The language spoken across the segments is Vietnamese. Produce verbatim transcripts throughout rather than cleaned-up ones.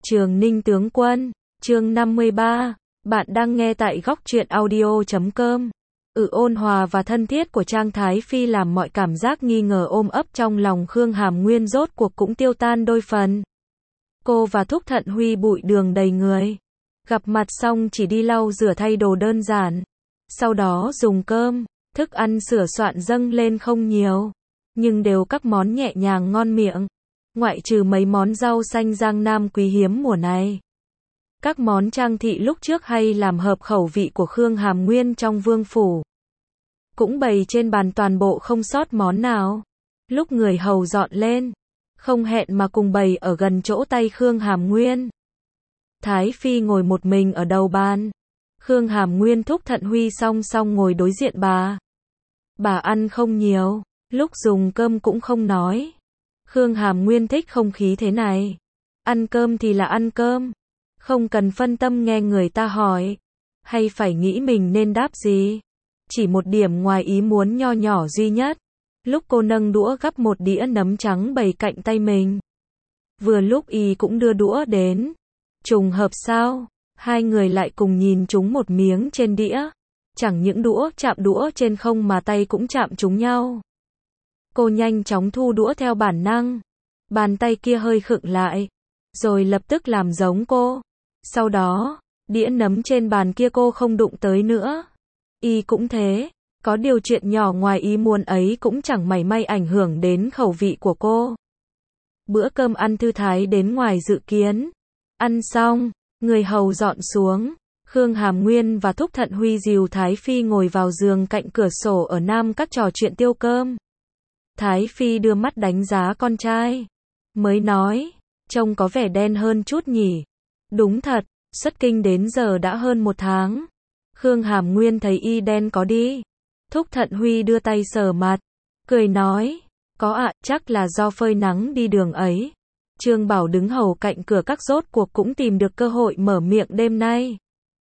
Trường Ninh tướng quân, chương năm mươi ba, bạn đang nghe tại góc truyện audio chấm com. Ừ, ôn hòa và thân thiết của Trang Thái Phi làm mọi cảm giác nghi ngờ ôm ấp trong lòng Khương Hàm Nguyên rốt cuộc cũng tiêu tan đôi phần. Cô và Thúc Thận Huy bụi đường đầy người. Gặp mặt xong chỉ đi lau rửa thay đồ đơn giản. Sau đó dùng cơm, thức ăn sửa soạn dâng lên không nhiều. Nhưng đều các món nhẹ nhàng ngon miệng. Ngoại trừ mấy món rau xanh Giang Nam quý hiếm mùa này. Các món Trang thị lúc trước hay làm hợp khẩu vị của Khương Hàm Nguyên trong vương phủ. Cũng bày trên bàn toàn bộ không sót món nào. Lúc người hầu dọn lên, không hẹn mà cùng bày ở gần chỗ tay Khương Hàm Nguyên. Thái Phi ngồi một mình ở đầu bàn. Khương Hàm Nguyên Thúc Thận Huy song song ngồi đối diện bà. Bà ăn không nhiều, lúc dùng cơm cũng không nói. Khương Hàm Nguyên thích không khí thế này. Ăn cơm thì là ăn cơm. Không cần phân tâm nghe người ta hỏi. Hay phải nghĩ mình nên đáp gì. Chỉ một điểm ngoài ý muốn nho nhỏ duy nhất. Lúc cô nâng đũa gắp một đĩa nấm trắng bày cạnh tay mình. Vừa lúc y cũng đưa đũa đến. Trùng hợp sao? Hai người lại cùng nhìn chúng một miếng trên đĩa. Chẳng những đũa chạm đũa trên không mà tay cũng chạm trúng nhau. Cô nhanh chóng thu đũa theo bản năng. Bàn tay kia hơi khựng lại. Rồi lập tức làm giống cô. Sau đó, đĩa nấm trên bàn kia cô không đụng tới nữa. Y cũng thế. Có điều chuyện nhỏ ngoài ý muốn ấy cũng chẳng mảy may ảnh hưởng đến khẩu vị của cô. Bữa cơm ăn thư thái đến ngoài dự kiến. Ăn xong, người hầu dọn xuống. Khương Hàm Nguyên và Thúc Thận Huy dìu Thái Phi ngồi vào giường cạnh cửa sổ ở Nam các trò chuyện tiêu cơm. Thái Phi đưa mắt đánh giá con trai. Mới nói, trông có vẻ đen hơn chút nhỉ. Đúng thật, xuất kinh đến giờ đã hơn một tháng. Khương Hàm Nguyên thấy y đen có đi. Thúc Thận Huy đưa tay sờ mặt. Cười nói, có ạ, chắc là do phơi nắng đi đường ấy. Trương Bảo đứng hầu cạnh cửa các rốt cuộc cũng tìm được cơ hội mở miệng đêm nay.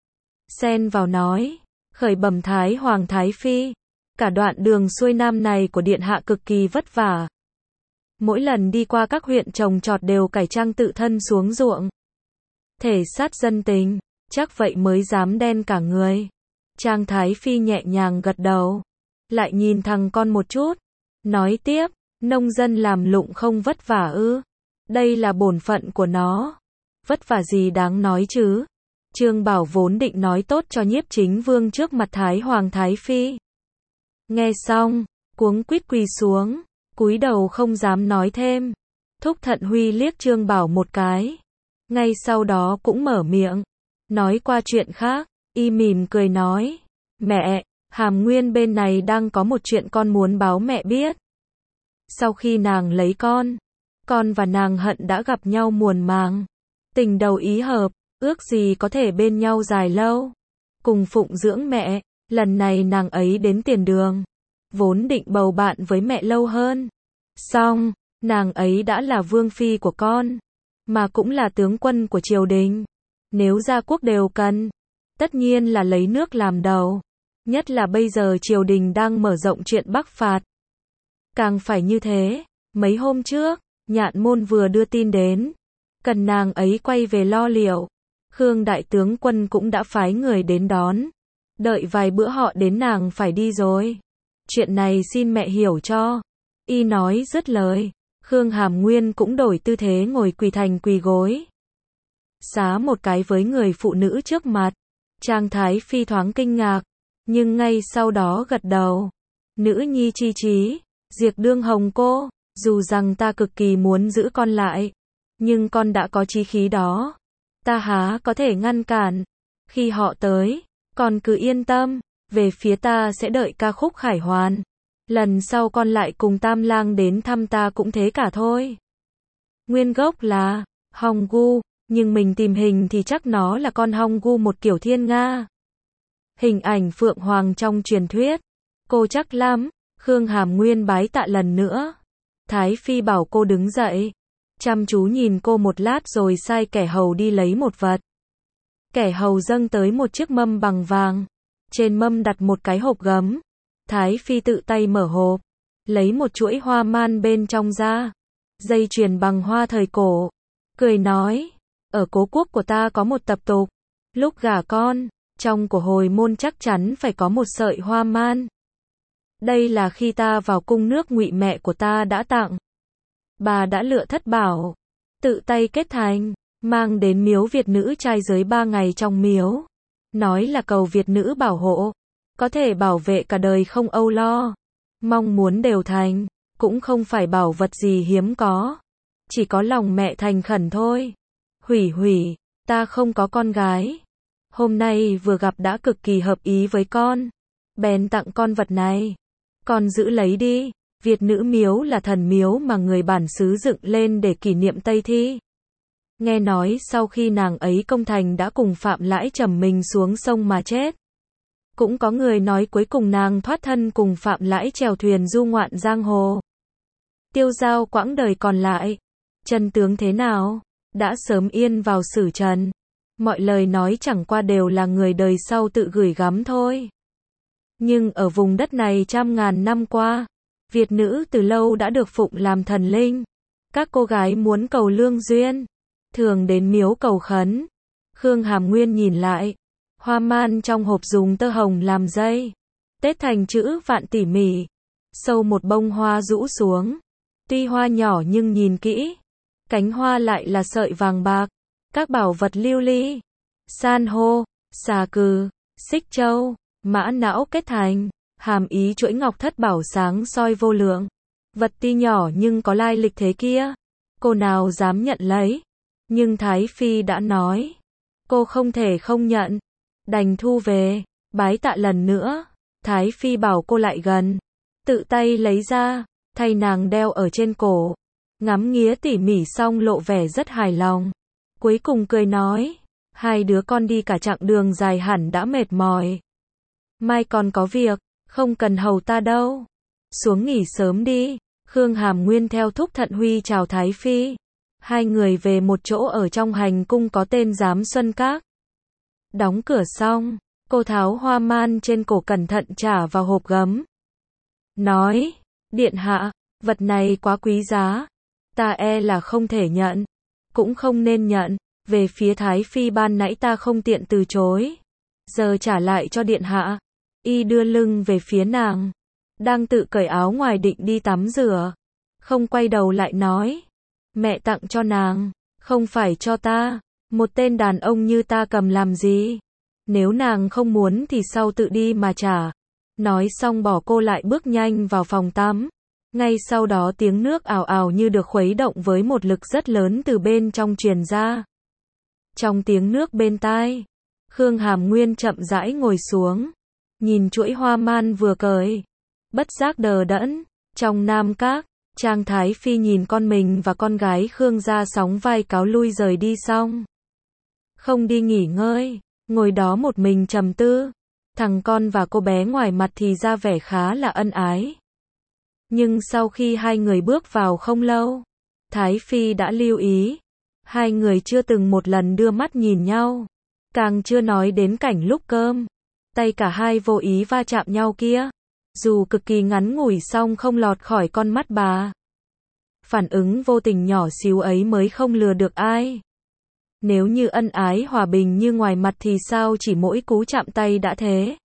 Xen vào nói, khởi bẩm Thái Hoàng Thái Phi. Cả đoạn đường xuôi nam này của điện hạ cực kỳ vất vả. Mỗi lần đi qua các huyện trồng trọt đều cải trang tự thân xuống ruộng. Thể sát dân tình, chắc vậy mới dám đen cả người. Trang Thái Phi nhẹ nhàng gật đầu. Lại nhìn thằng con một chút. Nói tiếp, nông dân làm lụng không vất vả ư. Đây là bổn phận của nó. Vất vả gì đáng nói chứ. Trương Bảo vốn định nói tốt cho Nhiếp Chính Vương trước mặt Thái Hoàng Thái Phi. Nghe xong, cuống quýt quỳ xuống, cúi đầu không dám nói thêm. Thúc Thận Huy liếc Trương Bảo một cái. Ngay sau đó cũng mở miệng. Nói qua chuyện khác, y mỉm cười nói. Mẹ, Hàm Nguyên bên này đang có một chuyện con muốn báo mẹ biết. Sau khi nàng lấy con, con và nàng Hận đã gặp nhau muộn màng. Tình đầu ý hợp, ước gì có thể bên nhau dài lâu. Cùng phụng dưỡng mẹ. Lần này nàng ấy đến tiền đường. Vốn định bầu bạn với mẹ lâu hơn. Xong, nàng ấy đã là vương phi của con. Mà cũng là tướng quân của triều đình. Nếu gia quốc đều cần. Tất nhiên là lấy nước làm đầu. Nhất là bây giờ triều đình đang mở rộng chuyện Bắc phạt. Càng phải như thế. Mấy hôm trước, Nhạn Môn vừa đưa tin đến. Cần nàng ấy quay về lo liệu. Khương đại tướng quân cũng đã phái người đến đón. Đợi vài bữa họ đến nàng phải đi rồi. Chuyện này xin mẹ hiểu cho. Y nói dứt lời. Khương Hàm Nguyên cũng đổi tư thế ngồi quỳ thành quỳ gối. Xá một cái với người phụ nữ trước mặt. Trang Thái Phi thoáng kinh ngạc. Nhưng ngay sau đó gật đầu. Nữ nhi chi trí. Diệt đương hồng cô. Dù rằng ta cực kỳ muốn giữ con lại. Nhưng con đã có chí khí đó. Ta há có thể ngăn cản. Khi họ tới. Con cứ yên tâm, về phía ta sẽ đợi ca khúc khải hoàn. Lần sau con lại cùng Tam Lang đến thăm ta cũng thế cả thôi. Nguyên gốc là Hong Gu, nhưng mình tìm hình thì chắc nó là con Hong Gu một kiểu thiên nga. Hình ảnh Phượng Hoàng trong truyền thuyết. Cô chắc lắm. Khương Hàm Nguyên bái tạ lần nữa. Thái Phi bảo cô đứng dậy. Chăm chú nhìn cô một lát rồi sai kẻ hầu đi lấy một vật. Kẻ hầu dâng tới một chiếc mâm bằng vàng. Trên mâm đặt một cái hộp gấm. Thái Phi tự tay mở hộp. Lấy một chuỗi hoa man bên trong ra. Dây chuyền bằng hoa thời cổ. Cười nói. Ở cố quốc của ta có một tập tục, lúc gả con, trong của hồi môn chắc chắn phải có một sợi hoa man. Đây là khi ta vào cung nước Ngụy mẹ của ta đã tặng. Bà đã lựa thất bảo, tự tay kết thành, mang đến miếu Việt nữ trai giới ba ngày trong miếu. Nói là cầu Việt nữ bảo hộ, có thể bảo vệ cả đời không âu lo. Mong muốn đều thành, cũng không phải bảo vật gì hiếm có. Chỉ có lòng mẹ thành khẩn thôi. Hủy hủy, ta không có con gái. Hôm nay vừa gặp đã cực kỳ hợp ý với con. Bèn tặng con vật này. Con giữ lấy đi. Việt nữ miếu là thần miếu mà người bản xứ dựng lên để kỷ niệm Tây Thi. Nghe nói sau khi nàng ấy công thành đã cùng Phạm Lãi trầm mình xuống sông mà chết. Cũng có người nói cuối cùng nàng thoát thân cùng Phạm Lãi chèo thuyền du ngoạn giang hồ. Tiêu giao quãng đời còn lại. Chân tướng thế nào? Đã sớm yên vào sử trần. Mọi lời nói chẳng qua đều là người đời sau tự gửi gắm thôi. Nhưng ở vùng đất này trăm ngàn năm qua, Việt nữ từ lâu đã được phụng làm thần linh. Các cô gái muốn cầu lương duyên, thường đến miếu cầu khấn. Khương Hàm Nguyên nhìn lại, hoa man trong hộp dùng tơ hồng làm dây, tết thành chữ vạn tỉ mỉ, sâu một bông hoa rũ xuống. Tuy hoa nhỏ nhưng nhìn kỹ, cánh hoa lại là sợi vàng bạc. Các bảo vật lưu ly, san hô, xà cừ, xích châu, mã não kết thành, hàm ý chuỗi ngọc thất bảo sáng soi vô lượng. Vật tuy nhỏ nhưng có lai lịch thế kia, cô nào dám nhận lấy. Nhưng Thái Phi đã nói, cô không thể không nhận, đành thu về, bái tạ lần nữa. Thái Phi bảo cô lại gần, tự tay lấy ra, thay nàng đeo ở trên cổ. Ngắm nghía tỉ mỉ xong lộ vẻ rất hài lòng. Cuối cùng cười nói, hai đứa con đi cả chặng đường dài hẳn đã mệt mỏi. Mai còn có việc, không cần hầu ta đâu. Xuống nghỉ sớm đi. Khương Hàm Nguyên theo thúc Thận Huy chào Thái Phi. Hai người về một chỗ ở trong hành cung có tên Giám Xuân Các. Đóng cửa xong, cô tháo hoa man trên cổ cẩn thận trả vào hộp gấm. Nói, điện hạ, vật này quá quý giá. Ta e là không thể nhận, cũng không nên nhận. Về phía Thái Phi ban nãy ta không tiện từ chối, giờ trả lại cho điện hạ. Y đưa lưng về phía nàng, đang tự cởi áo ngoài định đi tắm rửa, không quay đầu lại nói, mẹ tặng cho nàng, không phải cho ta. Một tên đàn ông như ta cầm làm gì? Nếu nàng không muốn thì sau tự đi mà trả. Nói xong bỏ cô lại bước nhanh vào phòng tắm. Ngay sau đó tiếng nước ào ào như được khuấy động với một lực rất lớn từ bên trong truyền ra. Trong tiếng nước bên tai, Khương Hàm Nguyên chậm rãi ngồi xuống, nhìn chuỗi hoa man vừa cởi, bất giác đờ đẫn. Trong Nam Các, Trang Thái Phi nhìn con mình và con gái Khương gia sóng vai cáo lui rời đi xong, không đi nghỉ ngơi, ngồi đó một mình trầm tư. Thằng con và cô bé ngoài mặt thì ra vẻ khá là ân ái. Nhưng sau khi hai người bước vào không lâu, Thái Phi đã lưu ý, hai người chưa từng một lần đưa mắt nhìn nhau, càng chưa nói đến cảnh lúc cơm, tay cả hai vô ý va chạm nhau kia. Dù cực kỳ ngắn ngủi song không lọt khỏi con mắt bà. Phản ứng vô tình nhỏ xíu ấy mới không lừa được ai. Nếu như ân ái hòa bình như ngoài mặt thì sao chỉ mỗi cú chạm tay đã thế.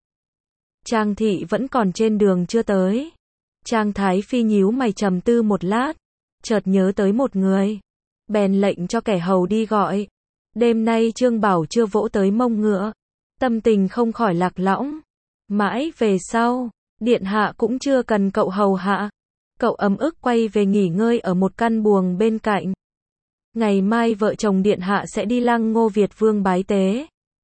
Trang thị vẫn còn trên đường chưa tới. Trang Thái Phi nhíu mày trầm tư một lát, chợt nhớ tới một người, bèn lệnh cho kẻ hầu đi gọi. Đêm nay Trương Bảo chưa vỗ tới mông ngựa, tâm tình không khỏi lạc lõng. Mãi về sau, điện hạ cũng chưa cần cậu hầu hạ. Cậu ấm ức quay về nghỉ ngơi ở một căn buồng bên cạnh. Ngày mai vợ chồng điện hạ sẽ đi lăng Ngô Việt Vương bái tế.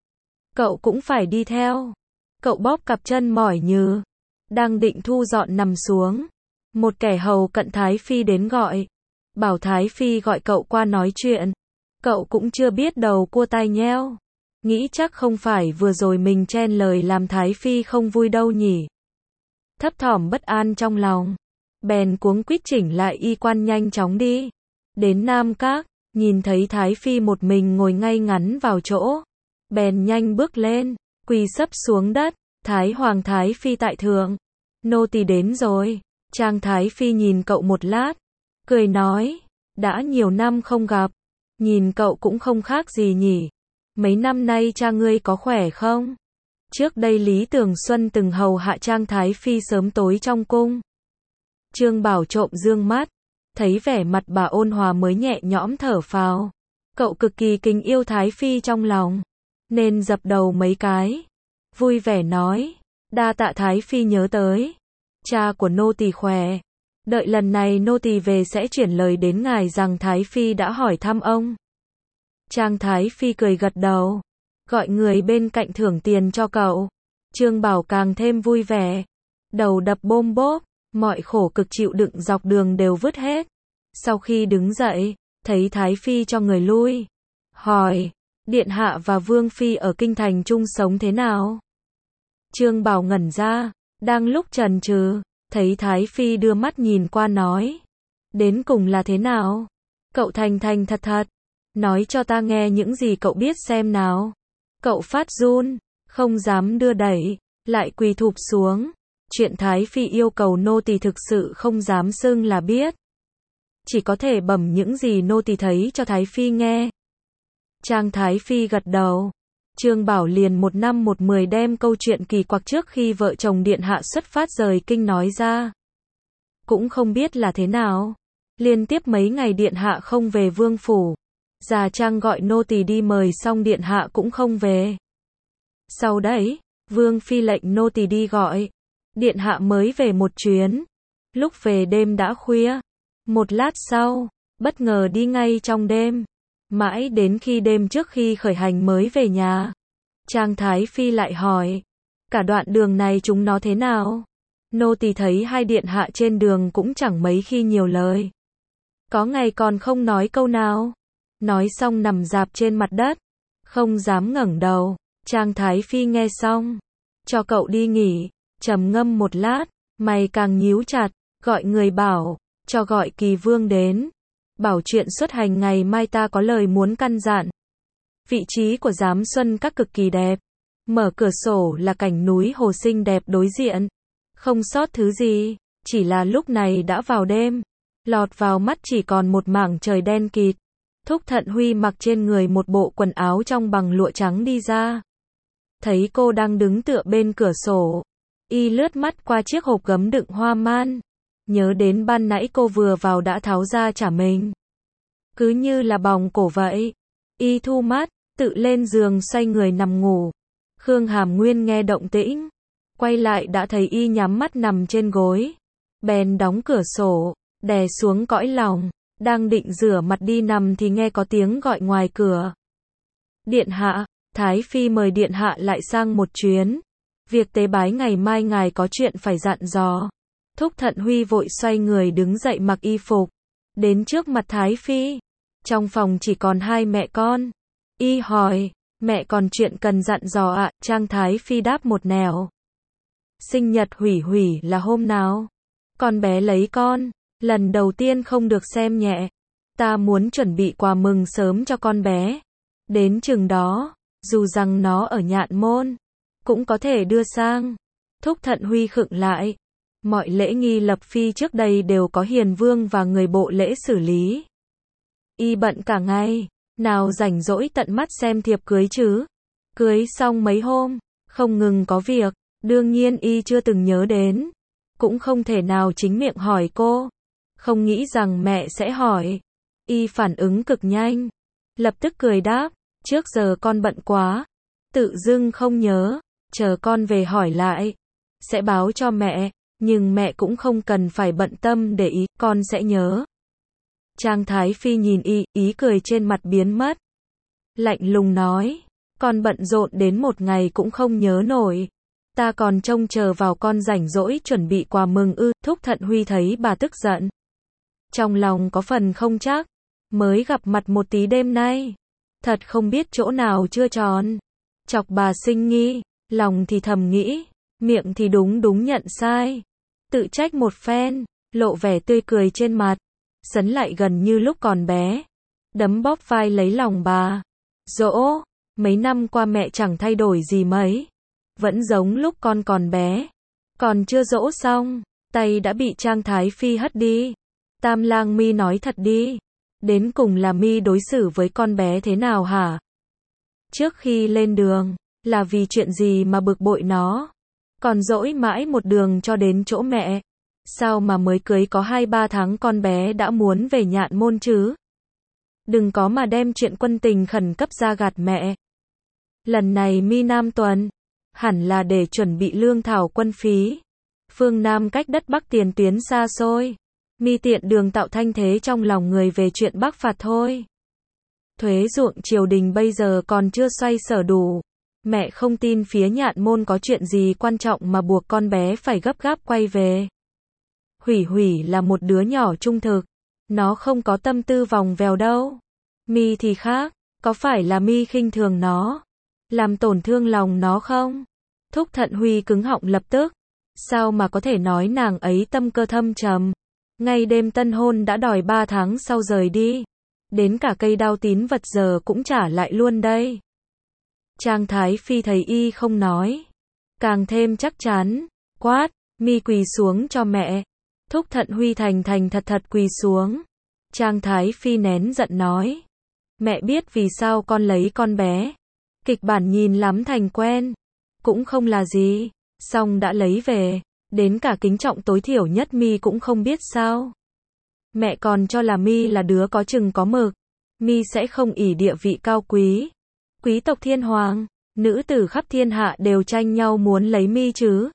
Cậu cũng phải đi theo. Cậu bóp cặp chân mỏi nhừ, đang định thu dọn nằm xuống. Một kẻ hầu cận Thái Phi đến gọi, bảo Thái Phi gọi cậu qua nói chuyện. Cậu cũng chưa biết đầu cua tai nheo, nghĩ chắc không phải vừa rồi mình chen lời làm Thái Phi không vui đâu nhỉ. Thấp thỏm bất an trong lòng, bèn cuống quýt chỉnh lại y quan nhanh chóng đi. Đến Nam Các, nhìn thấy Thái Phi một mình ngồi ngay ngắn vào chỗ, bèn nhanh bước lên, quỳ sấp xuống đất. Thái Hoàng Thái Phi tại thượng, nô tỳ đến rồi. Trang Thái Phi nhìn cậu một lát, cười nói, đã nhiều năm không gặp, nhìn cậu cũng không khác gì nhỉ. Mấy năm nay cha ngươi có khỏe không? Trước đây Lý Tường Xuân từng hầu hạ Trang Thái Phi sớm tối trong cung. Trương Bảo trộm dương mắt, thấy vẻ mặt bà ôn hòa mới nhẹ nhõm thở phào. Cậu cực kỳ kính yêu Thái Phi trong lòng, nên dập đầu mấy cái, vui vẻ nói, đa tạ Thái Phi nhớ tới. Cha của nô tỳ khỏe, đợi lần này nô tỳ về sẽ chuyển lời đến ngài rằng Thái Phi đã hỏi thăm ông. Trang Thái Phi cười gật đầu, gọi người bên cạnh thưởng tiền cho cậu. Trương Bảo càng thêm vui vẻ, đầu đập bôm bốp, mọi khổ cực chịu đựng dọc đường đều vứt hết. Sau khi đứng dậy, thấy Thái Phi cho người lui, hỏi, Điện Hạ và Vương Phi ở Kinh Thành chung sống thế nào? Trương Bảo ngẩn ra, đang lúc chần chừ, thấy Thái Phi đưa mắt nhìn qua nói, đến cùng là thế nào? Cậu thành thành thật thật, nói cho ta nghe những gì cậu biết xem nào. Cậu phát run, không dám đưa đẩy, lại quỳ thụp xuống. Chuyện Thái Phi yêu cầu nô tỳ thực sự không dám xưng là biết, chỉ có thể bẩm những gì nô tỳ thấy cho Thái Phi nghe. Trang Thái Phi gật đầu. Trương Bảo liền một năm một mười đem câu chuyện kỳ quặc trước khi vợ chồng Điện Hạ xuất phát rời kinh nói ra. Cũng không biết là thế nào, liên tiếp mấy ngày Điện Hạ không về vương phủ. Già Trang gọi nô tỳ đi mời xong Điện Hạ cũng không về. Sau đấy, Vương Phi lệnh nô tỳ đi gọi. Điện Hạ mới về một chuyến. Lúc về đêm đã khuya. Một lát sau, bất ngờ đi ngay trong đêm. Mãi đến khi đêm trước khi khởi hành mới về nhà. Trang Thái Phi lại hỏi, cả đoạn đường này chúng nó thế nào? Nô tỳ thấy hai Điện Hạ trên đường cũng chẳng mấy khi nhiều lời. Có ngày còn không nói câu nào. Nói xong nằm rạp trên mặt đất, không dám ngẩng đầu. Trang Thái Phi nghe xong, cho cậu đi nghỉ. Trầm ngâm một lát, mày càng nhíu chặt, gọi người bảo, cho gọi Kỳ Vương đến. Bảo chuyện xuất hành ngày mai ta có lời muốn căn dặn. Vị trí của Giám Xuân Các cực kỳ đẹp. Mở cửa sổ là cảnh núi hồ xinh đẹp đối diện. Không sót thứ gì, chỉ là lúc này đã vào đêm. Lọt vào mắt chỉ còn một mảng trời đen kịt. Thúc Thận Huy mặc trên người một bộ quần áo trong bằng lụa trắng đi ra. Thấy cô đang đứng tựa bên cửa sổ. Y lướt mắt qua chiếc hộp gấm đựng hoa man. Nhớ đến ban nãy cô vừa vào đã tháo ra trả mình. Cứ như là bòng cổ vậy. Y thu mắt, tự lên giường xoay người nằm ngủ. Khương Hàm Nguyên nghe động tĩnh, quay lại đã thấy Y nhắm mắt nằm trên gối. Bèn đóng cửa sổ, đè xuống cõi lòng. Đang định rửa mặt đi nằm thì nghe có tiếng gọi ngoài cửa. Điện Hạ, Thái Phi mời Điện Hạ lại sang một chuyến. Việc tế bái ngày mai ngài có chuyện phải dặn dò. Thúc Thận Huy vội xoay người đứng dậy mặc y phục. Đến trước mặt Thái Phi. Trong phòng chỉ còn hai mẹ con. Y hỏi, mẹ còn chuyện cần dặn dò ạ? Trang Thái Phi đáp một nẻo. Sinh nhật Hủy Hủy là hôm nào? Con bé lấy con. Lần đầu tiên không được xem nhẹ. Ta muốn chuẩn bị quà mừng sớm cho con bé. Đến chừng đó, dù rằng nó ở Nhạn Môn, cũng có thể đưa sang. Thúc Thận Huy khựng lại. Mọi lễ nghi lập phi trước đây đều có hiền vương và người bộ lễ xử lý. Y bận cả ngày, nào rảnh rỗi tận mắt xem thiệp cưới chứ. Cưới xong mấy hôm, không ngừng có việc, đương nhiên Y chưa từng nhớ đến. Cũng không thể nào chính miệng hỏi cô. Không nghĩ rằng mẹ sẽ hỏi. Y phản ứng cực nhanh. Lập tức cười đáp, trước giờ con bận quá. Tự dưng không nhớ, chờ con về hỏi lại. Sẽ báo cho mẹ, nhưng mẹ cũng không cần phải bận tâm để ý, con sẽ nhớ. Trang Thái Phi nhìn Y, ý cười trên mặt biến mất. Lạnh lùng nói, con bận rộn đến một ngày cũng không nhớ nổi. Ta còn trông chờ vào con rảnh rỗi chuẩn bị quà mừng ư. Thúc Thận Huy thấy bà tức giận. Trong lòng có phần không chắc. Mới gặp mặt một tí đêm nay. Thật không biết chỗ nào chưa tròn. Chọc bà sinh nghi. Lòng thì thầm nghĩ. Miệng thì đúng đúng nhận sai. Tự trách một phen. Lộ vẻ tươi cười trên mặt. Sấn lại gần như lúc còn bé. Đấm bóp vai lấy lòng bà. Dỗ. Mấy năm qua mẹ chẳng thay đổi gì mấy. Vẫn giống lúc con còn bé. Còn chưa dỗ xong, tay đã bị Trang Thái Phi hất đi. Tam Lang Mi nói thật đi. Đến cùng là mi đối xử với con bé thế nào hả? Trước khi lên đường, là vì chuyện gì mà bực bội nó? Còn dỗi mãi một đường cho đến chỗ mẹ. Sao mà mới cưới có hai ba tháng con bé đã muốn về Nhạn Môn chứ? Đừng có mà đem chuyện quân tình khẩn cấp ra gạt mẹ. Lần này mi Nam tuần, hẳn là để chuẩn bị lương thảo quân phí. Phương Nam cách đất Bắc tiền tuyến xa xôi. Mi tiện đường tạo thanh thế trong lòng người về chuyện Bắc phạt thôi. Thuế ruộng triều đình bây giờ còn chưa xoay sở đủ. Mẹ không tin phía Nhạn Môn có chuyện gì quan trọng mà buộc con bé phải gấp gáp quay về. Hủy Hủy là một đứa nhỏ trung thực. Nó không có tâm tư vòng vèo đâu. Mi thì khác. Có phải là mi khinh thường nó, làm tổn thương lòng nó không? Thúc Thận Huy cứng họng lập tức. Sao mà có thể nói nàng ấy tâm cơ thâm trầm. Ngay đêm tân hôn đã đòi ba tháng sau rời đi. Đến cả cây đao tín vật giờ cũng trả lại luôn đây. Trang Thái Phi thấy y không nói, càng thêm chắc chắn, quát, mi quỳ xuống cho mẹ. Thúc Thận Huy thành thành thật thật quỳ xuống. Trang Thái Phi nén giận nói, mẹ biết vì sao con lấy con bé. Kịch bản nhìn lắm thành quen, cũng không là gì, xong đã lấy về, đến cả kính trọng tối thiểu nhất mi cũng không biết sao. Mẹ còn cho là mi là đứa có chừng có mực, mi sẽ không ỷ địa vị cao quý. Quý tộc thiên hoàng, nữ tử khắp thiên hạ đều tranh nhau muốn lấy mi chứ.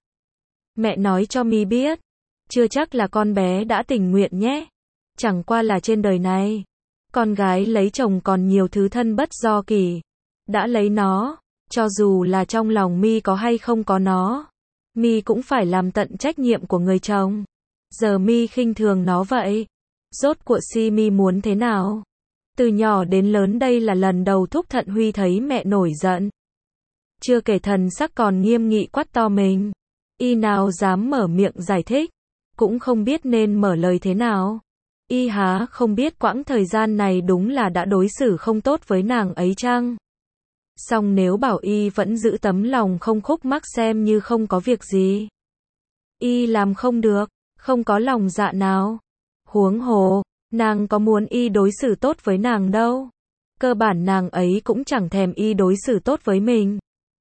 Mẹ nói cho mi biết, chưa chắc là con bé đã tình nguyện nhé. Chẳng qua là trên đời này, con gái lấy chồng còn nhiều thứ thân bất do kỳ. Đã lấy nó, cho dù là trong lòng mi có hay không có nó, mi cũng phải làm tận trách nhiệm của người chồng. Giờ mi khinh thường nó vậy, rốt cuộc si mi muốn thế nào? Từ nhỏ đến lớn đây là lần đầu Thúc Thận Huy thấy mẹ nổi giận. Chưa kể thần sắc còn nghiêm nghị quát to mình. Y nào dám mở miệng giải thích, cũng không biết nên mở lời thế nào. Y há không biết quãng thời gian này đúng là đã đối xử không tốt với nàng ấy chăng? Song nếu bảo y vẫn giữ tấm lòng không khúc mắc xem như không có việc gì. Y làm không được, không có lòng dạ nào. Huống hồ, nàng có muốn y đối xử tốt với nàng đâu. Cơ bản nàng ấy cũng chẳng thèm y đối xử tốt với mình.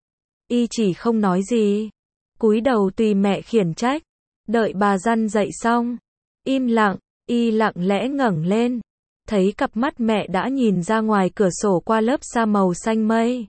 Y chỉ không nói gì, cúi đầu tùy mẹ khiển trách. Đợi bà răn dậy xong, im lặng, y lặng lẽ ngẩng lên, thấy cặp mắt mẹ đã nhìn ra ngoài cửa sổ qua lớp sa màu xanh mây,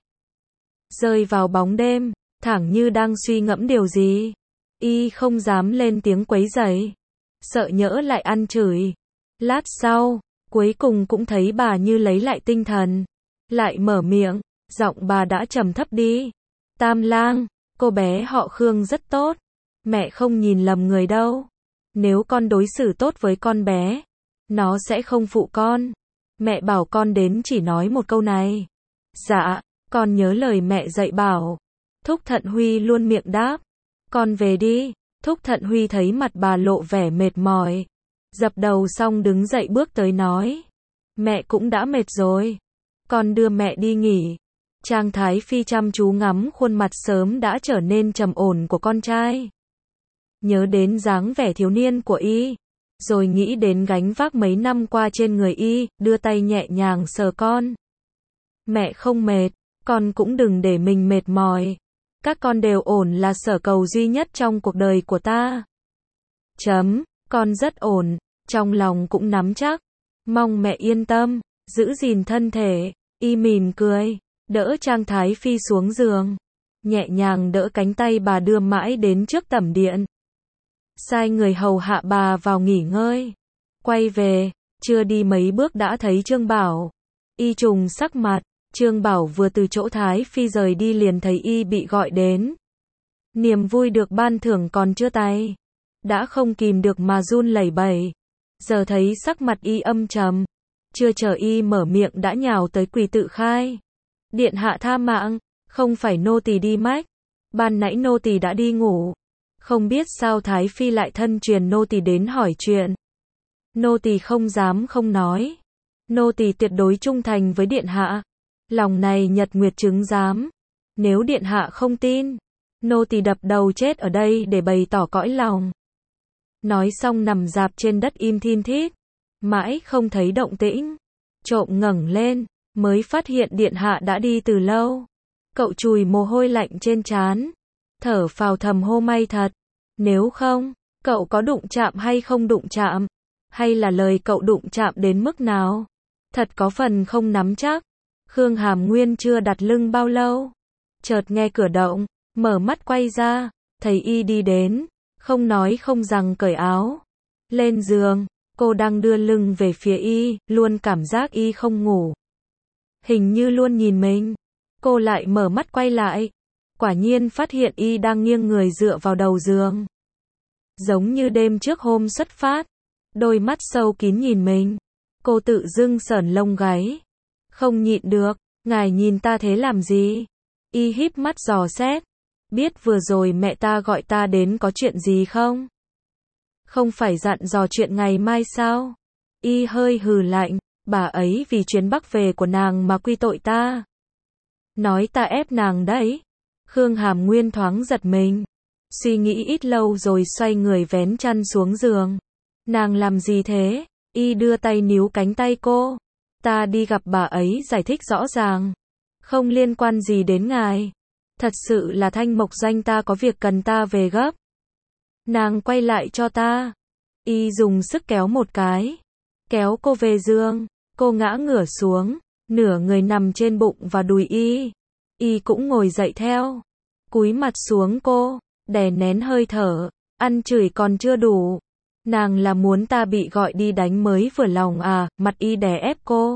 rơi vào bóng đêm, thẳng như đang suy ngẫm điều gì. Y không dám lên tiếng quấy rầy, sợ nhỡ lại ăn chửi. Lát sau, cuối cùng cũng thấy bà như lấy lại tinh thần, lại mở miệng, giọng bà đã trầm thấp đi. Tam lang, cô bé họ Khương rất tốt, mẹ không nhìn lầm người đâu. Nếu con đối xử tốt với con bé, nó sẽ không phụ con. Mẹ bảo con đến chỉ nói một câu này. Dạ, con nhớ lời mẹ dạy bảo. Thúc Thận Huy luôn miệng đáp. Con về đi. Thúc Thận Huy thấy mặt bà lộ vẻ mệt mỏi, dập đầu xong đứng dậy bước tới nói. Mẹ cũng đã mệt rồi, con đưa mẹ đi nghỉ. Trang Thái Phi chăm chú ngắm khuôn mặt sớm đã trở nên trầm ổn của con trai. Nhớ đến dáng vẻ thiếu niên của y, rồi nghĩ đến gánh vác mấy năm qua trên người y, đưa tay nhẹ nhàng sờ con. Mẹ không mệt, con cũng đừng để mình mệt mỏi. Các con đều ổn là sở cầu duy nhất trong cuộc đời của ta. Chấm, con rất ổn, trong lòng cũng nắm chắc. Mong mẹ yên tâm, giữ gìn thân thể. Y mỉm cười, đỡ Trang Thái Phi xuống giường, nhẹ nhàng đỡ cánh tay bà đưa mãi đến trước tẩm điện. Sai người hầu hạ bà vào nghỉ ngơi. Quay về, chưa đi mấy bước đã thấy Trương Bảo. Y trùng sắc mặt, Trương Bảo vừa từ chỗ Thái Phi rời đi liền thấy y bị gọi đến. Niềm vui được ban thưởng còn chưa tay, đã không kìm được mà run lẩy bẩy. Giờ thấy sắc mặt y âm trầm, chưa chờ y mở miệng đã nhào tới quỳ tự khai. Điện hạ tha mạng, không phải nô tỳ đi mách, ban nãy nô tỳ đã đi ngủ. Không biết sao Thái Phi lại thân truyền nô tỳ đến hỏi chuyện. Nô tỳ không dám không nói. Nô tỳ tuyệt đối trung thành với điện hạ. Lòng này nhật nguyệt chứng giám. Nếu điện hạ không tin, nô tỳ đập đầu chết ở đây để bày tỏ cõi lòng. Nói xong nằm rạp trên đất im thin thít, mãi không thấy động tĩnh. trộm ngẩng lên, mới phát hiện điện hạ đã đi từ lâu. Cậu chùi mồ hôi lạnh trên trán, thở phào thầm hô may thật. Nếu không, cậu có đụng chạm hay không đụng chạm? Hay là lời cậu đụng chạm đến mức nào? Thật có phần không nắm chắc. Khương Hàm Nguyên chưa đặt lưng bao lâu, chợt nghe cửa động, mở mắt quay ra, thấy y đi đến, không nói không rằng cởi áo. Lên giường, cô đang đưa lưng về phía y, luôn cảm giác y không ngủ. Hình như luôn nhìn mình. Cô lại mở mắt quay lại, quả nhiên phát hiện y đang nghiêng người dựa vào đầu giường. Giống như đêm trước hôm xuất phát, đôi mắt sâu kín nhìn mình. Cô tự dưng sởn lông gáy. Không nhịn được, ngài nhìn ta thế làm gì? Y híp mắt dò xét. Biết vừa rồi mẹ ta gọi ta đến có chuyện gì không? Không phải dặn dò chuyện ngày mai sao? Y hơi hừ lạnh, bà ấy vì chuyến Bắc về của nàng mà quy tội ta. Nói ta ép nàng đấy. Khương Hàm Nguyên thoáng giật mình. Suy nghĩ ít lâu rồi xoay người vén chăn xuống giường. Nàng làm gì thế? Y đưa tay níu cánh tay cô. Ta đi gặp bà ấy giải thích rõ ràng. Không liên quan gì đến ngài. Thật sự là Thanh Mộc Doanh ta có việc cần ta về gấp. Nàng quay lại cho ta. Y dùng sức kéo một cái. Kéo cô về giường. Cô ngã ngửa xuống. Nửa người nằm trên bụng và đùi y. Y cũng ngồi dậy theo. Cúi mặt xuống cô. Đè nén hơi thở. Ăn chửi còn chưa đủ. Nàng là muốn ta bị gọi đi đánh mới vừa lòng à? Mặt y đè ép cô.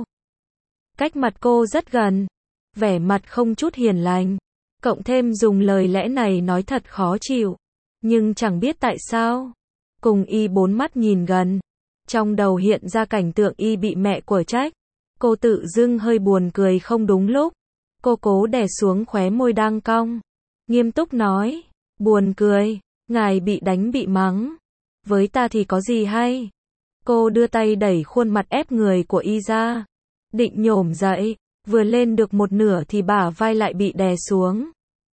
Cách mặt cô rất gần. Vẻ mặt không chút hiền lành. Cộng thêm dùng lời lẽ này nói thật khó chịu. Nhưng chẳng biết tại sao. Cùng y bốn mắt nhìn gần. Trong đầu hiện ra cảnh tượng y bị mẹ của trách. Cô tự dưng hơi buồn cười không đúng lúc. Cô cố đè xuống khóe môi đang cong. Nghiêm túc nói. Buồn cười. Ngài bị đánh bị mắng. Với ta thì có gì hay. Cô đưa tay đẩy khuôn mặt ép người của y ra. Định nhổm dậy. Vừa lên được một nửa thì bả vai lại bị đè xuống.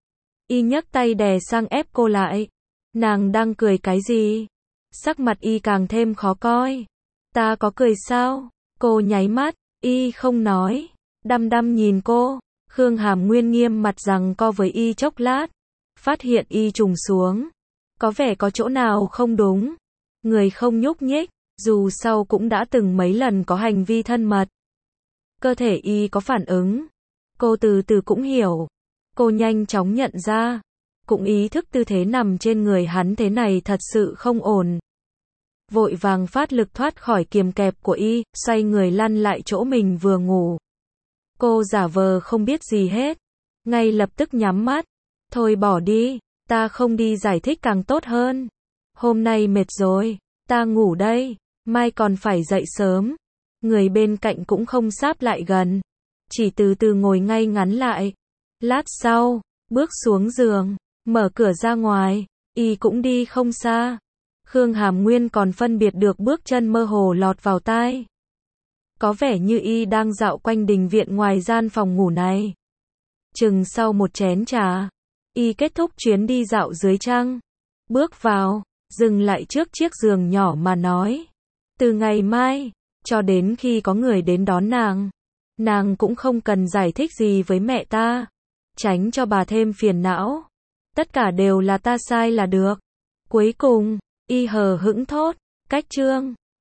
Y nhấc tay đè sang ép cô lại. Nàng đang cười cái gì? Sắc mặt y càng thêm khó coi. Ta có cười sao? Cô nháy mắt. Y không nói. Đăm đăm nhìn cô. Khương Hàm Nguyên nghiêm mặt giằng co với y chốc lát. Phát hiện y trùng xuống. Có vẻ có chỗ nào không đúng. Người không nhúc nhích. Dù sau cũng đã từng mấy lần có hành vi thân mật. Cơ thể y có phản ứng. Cô từ từ cũng hiểu. Cô nhanh chóng nhận ra. Cũng ý thức tư thế nằm trên người hắn thế này thật sự không ổn. Vội vàng phát lực thoát khỏi kiềm kẹp của y, xoay người lăn lại chỗ mình vừa ngủ. Cô giả vờ không biết gì hết. Ngay lập tức nhắm mắt. Thôi bỏ đi, ta không đi giải thích càng tốt hơn. Hôm nay mệt rồi, ta ngủ đây, mai còn phải dậy sớm. Người bên cạnh cũng không sáp lại gần. Chỉ từ từ ngồi ngay ngắn lại. Lát sau, bước xuống giường, mở cửa ra ngoài, y cũng đi không xa. Khương Hàm Nguyên còn phân biệt được bước chân mơ hồ lọt vào tai. Có vẻ như y đang dạo quanh đình viện ngoài gian phòng ngủ này. Chừng sau một chén trà, y kết thúc chuyến đi dạo dưới trăng. Bước vào, dừng lại trước chiếc giường nhỏ mà nói. Từ ngày mai, cho đến khi có người đến đón nàng, nàng cũng không cần giải thích gì với mẹ ta. Tránh cho bà thêm phiền não. Tất cả đều là ta sai là được. Cuối cùng, y hờ hững thốt, cách chương.